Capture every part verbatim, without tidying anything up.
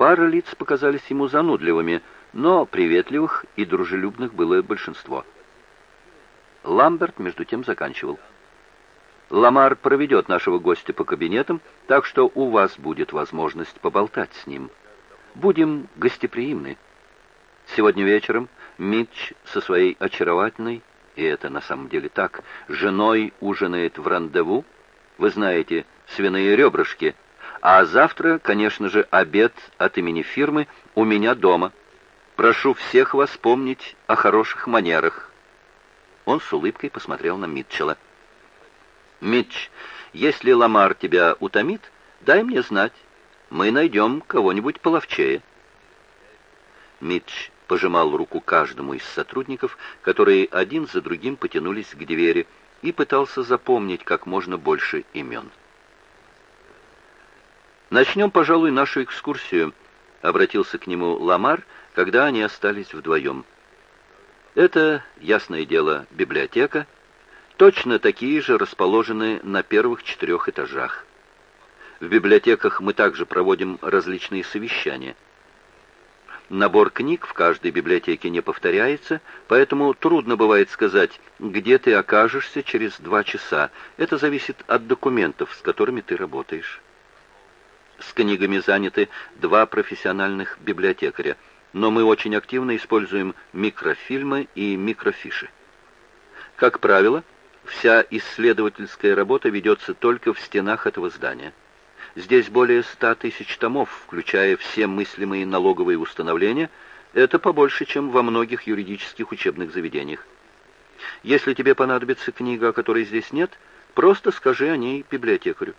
Пара лиц показались ему занудливыми, но приветливых и дружелюбных было большинство. Ламберт между тем заканчивал. «Ламар проведет нашего гостя по кабинетам, так что у вас будет возможность поболтать с ним. Будем гостеприимны. Сегодня вечером Митч со своей очаровательной, и это на самом деле так, женой ужинает в рандеву, вы знаете, свиные ребрышки, а завтра, конечно же, обед от имени фирмы у меня дома. Прошу всех вас помнить о хороших манерах». Он с улыбкой посмотрел на Митчелла. «Митч, если Ламар тебя утомит, дай мне знать. Мы найдем кого-нибудь половчее». Митч пожимал руку каждому из сотрудников, которые один за другим потянулись к двери, и пытался запомнить как можно больше имен. «Начнем, пожалуй, нашу экскурсию», — обратился к нему Ламар, когда они остались вдвоем. «Это, ясное дело, библиотека. Точно такие же расположены на первых четырех этажах. В библиотеках мы также проводим различные совещания. Набор книг в каждой библиотеке не повторяется, поэтому трудно бывает сказать, где ты окажешься через два часа. Это зависит от документов, с которыми ты работаешь. С книгами заняты два профессиональных библиотекаря, но мы очень активно используем микрофильмы и микрофиши. Как правило, вся исследовательская работа ведется только в стенах этого здания. Здесь более ста тысяч томов, включая все мыслимые налоговые установления. Это побольше, чем во многих юридических учебных заведениях. Если тебе понадобится книга, о которой здесь нет, просто скажи о ней библиотекарю.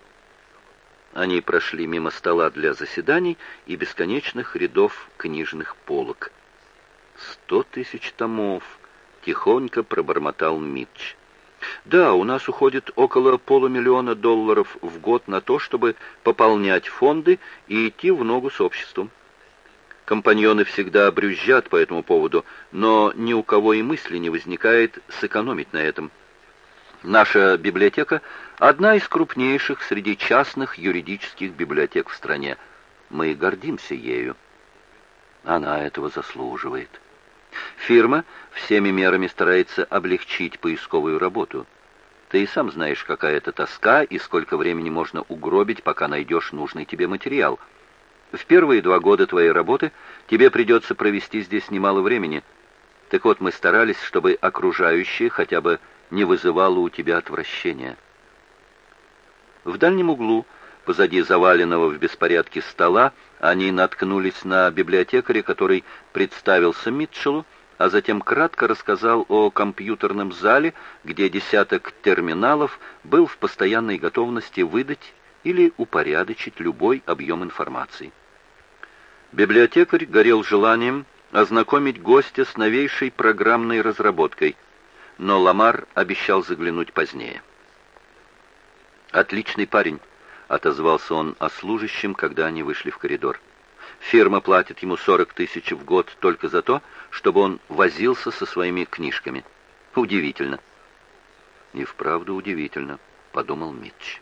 Они прошли мимо стола для заседаний и бесконечных рядов книжных полок. «Сто тысяч томов!» — тихонько пробормотал Митч. «Да, у нас уходит около полумиллиона долларов в год на то, чтобы пополнять фонды и идти в ногу с обществом. Компаньоны всегда брюзжат по этому поводу, но ни у кого и мысли не возникает сэкономить на этом. Наша библиотека — одна из крупнейших среди частных юридических библиотек в стране. Мы гордимся ею. Она этого заслуживает. Фирма всеми мерами старается облегчить поисковую работу. Ты и сам знаешь, какая это тоска и сколько времени можно угробить, пока найдешь нужный тебе материал. В первые два года твоей работы тебе придется провести здесь немало времени. Так вот, мы старались, чтобы окружающие хотя бы не вызывало у тебя отвращения». В дальнем углу, позади заваленного в беспорядке стола, они наткнулись на библиотекаря, который представился Митчеллу, а затем кратко рассказал о компьютерном зале, где десяток терминалов был в постоянной готовности выдать или упорядочить любой объем информации. Библиотекарь горел желанием ознакомить гостя с новейшей программной разработкой, но Ламар обещал заглянуть позднее. «Отличный парень», — отозвался он о служащем, когда они вышли в коридор. «Фирма платит ему сорок тысяч в год только за то, чтобы он возился со своими книжками. Удивительно». «И вправду удивительно», — подумал Митч.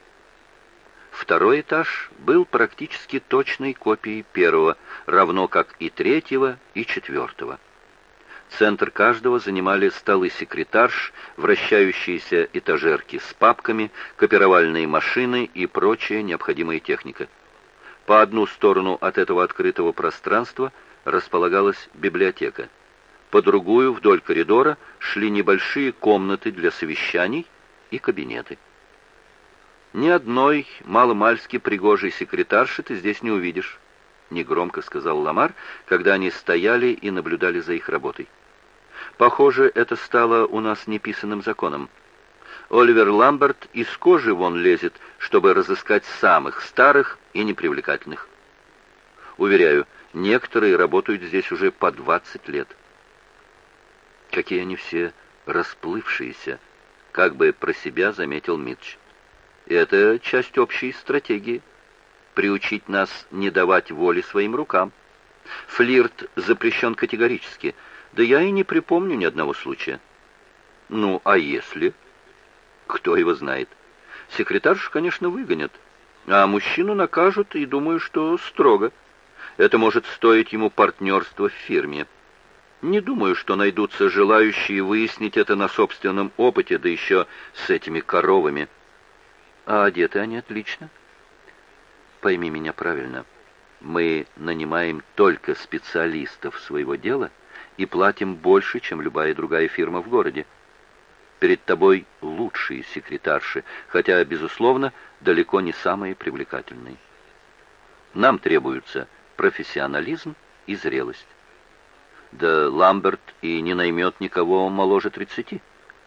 Второй этаж был практически точной копией первого, равно как и третьего и четвертого. Центр каждого занимали столы секретарш, вращающиеся этажерки с папками, копировальные машины и прочая необходимая техника. По одну сторону от этого открытого пространства располагалась библиотека. По другую, вдоль коридора, шли небольшие комнаты для совещаний и кабинеты. «Ни одной маломальски пригожей секретарши ты здесь не увидишь», — негромко сказал Ламар, когда они стояли и наблюдали за их работой. «Похоже, это стало у нас неписанным законом. Оливер Ламберт из кожи вон лезет, чтобы разыскать самых старых и непривлекательных. Уверяю, некоторые работают здесь уже по двадцать лет». «Какие они все расплывшиеся», — как бы про себя заметил Митч. «Это часть общей стратегии. Приучить нас не давать воли своим рукам. Флирт запрещен категорически, да я и не припомню ни одного случая». «Ну, а если?» «Кто его знает. Секретаршу, конечно, выгонят, а мужчину накажут, и думаю, что строго. Это может стоить ему партнерства в фирме. Не думаю, что найдутся желающие выяснить это на собственном опыте, да еще с этими коровами. А одеты они отлично. Пойми меня правильно. Мы нанимаем только специалистов своего дела и платим больше, чем любая другая фирма в городе. Перед тобой лучшие секретарши, хотя, безусловно, далеко не самые привлекательные. Нам требуются профессионализм и зрелость. Да Ламберт и не наймет никого моложе тридцати.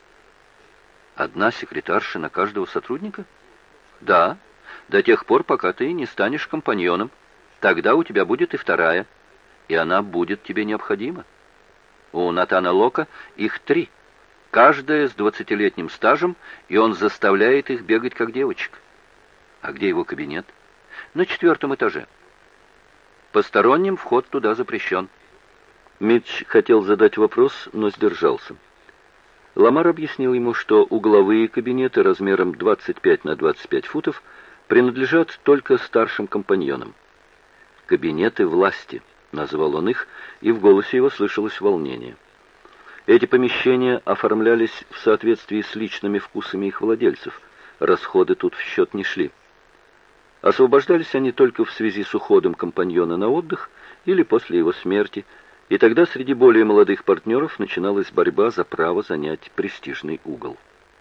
Одна секретарша на каждого сотрудника? Да, до тех пор, пока ты не станешь компаньоном. Тогда у тебя будет и вторая, и она будет тебе необходима. У Натана Лока их три, каждая с двадцатилетним стажем, и он заставляет их бегать как девочек. А где его кабинет? На четвертом этаже. Посторонним вход туда запрещен. Митч хотел задать вопрос, но сдержался. Ламар объяснил ему, что угловые кабинеты размером двадцать пять на двадцать пять футов принадлежат только старшим компаньонам. «Кабинеты власти», — назвал он их, и в голосе его слышалось волнение. Эти помещения оформлялись в соответствии с личными вкусами их владельцев. Расходы тут в счет не шли. Освобождались они только в связи с уходом компаньона на отдых или после его смерти, и тогда среди более молодых партнеров начиналась борьба за право занять престижный угол.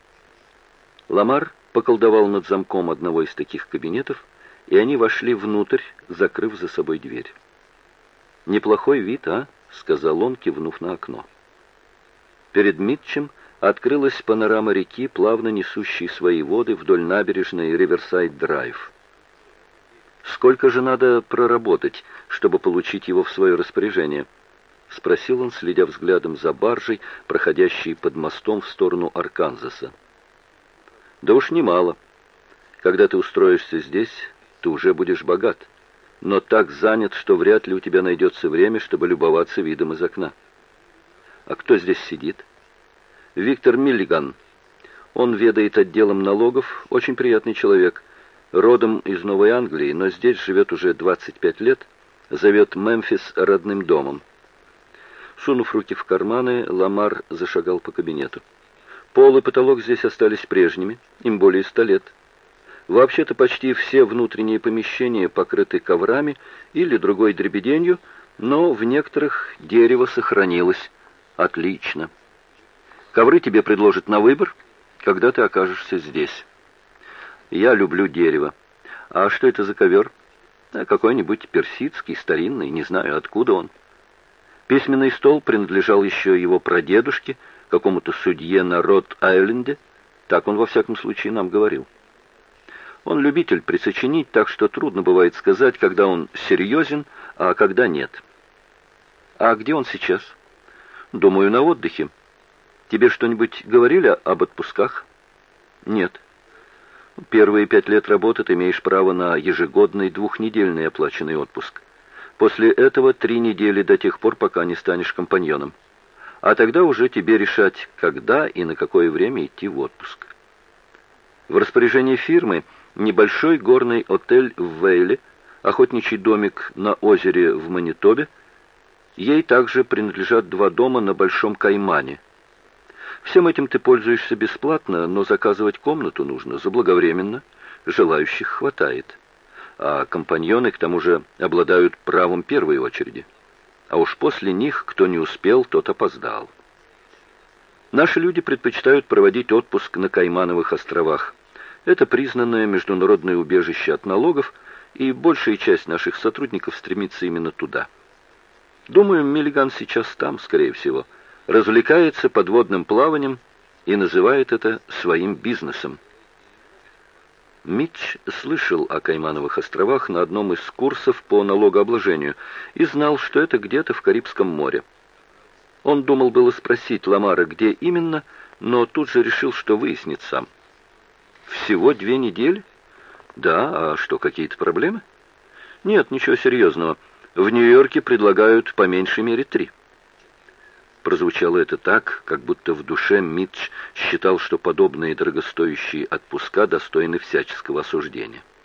Ламар поколдовал над замком одного из таких кабинетов, и они вошли внутрь, закрыв за собой дверь. «Неплохой вид, а?» — сказал он, кивнув на окно. Перед Митчем открылась панорама реки, плавно несущей свои воды вдоль набережной Риверсайд-Драйв. «Сколько же надо проработать, чтобы получить его в свое распоряжение?» — спросил он, следя взглядом за баржей, проходящей под мостом в сторону Арканзаса. «Да уж немало. Когда ты устроишься здесь, ты уже будешь богат, но так занят, что вряд ли у тебя найдется время, чтобы любоваться видом из окна». «А кто здесь сидит?» «Виктор Миллиган. Он ведает отделом налогов, очень приятный человек, родом из Новой Англии, но здесь живет уже двадцать пять лет, зовет Мемфис родным домом». Сунув руки в карманы, Ламар зашагал по кабинету. Пол и потолок здесь остались прежними, им более ста лет. Вообще-то почти все внутренние помещения покрыты коврами или другой дребеденью, но в некоторых дерево сохранилось. Отлично. Ковры тебе предложат на выбор, когда ты окажешься здесь. Я люблю дерево. А что это за ковер? А какой-нибудь персидский, старинный, не знаю, откуда он. Письменный стол принадлежал еще его прадедушке, какому-то судье на Рот-Айленде. Так он, во всяком случае, нам говорил. Он любитель присочинить, так что трудно бывает сказать, когда он серьезен, а когда нет. А где он сейчас? Думаю, на отдыхе. Тебе что-нибудь говорили об отпусках? Нет. Первые пять лет работы ты имеешь право на ежегодный двухнедельный оплаченный отпуск. После этого три недели до тех пор, пока не станешь компаньоном. А тогда уже тебе решать, когда и на какое время идти в отпуск. В распоряжении фирмы небольшой горный отель в Вейле, охотничий домик на озере в Манитобе. Ей также принадлежат два дома на Большом Каймане. Всем этим ты пользуешься бесплатно, но заказывать комнату нужно заблаговременно. Желающих хватает. А компаньоны, к тому же, обладают правом первой очереди. А уж после них, кто не успел, тот опоздал. Наши люди предпочитают проводить отпуск на Каймановых островах. Это признанное международное убежище от налогов, и большая часть наших сотрудников стремится именно туда. Думаю, Миллиган сейчас там, скорее всего, развлекается подводным плаванием и называет это своим бизнесом. Митч слышал о Каймановых островах на одном из курсов по налогообложению и знал, что это где-то в Карибском море. Он думал было спросить Ламара, где именно, но тут же решил, что выяснит сам. «Всего две недели? Да, а что, какие-то проблемы?» «Нет, ничего серьезного. В Нью-Йорке предлагают по меньшей мере три». Прозвучало это так, как будто в душе Митч считал, что подобные дорогостоящие отпуска достойны всяческого осуждения.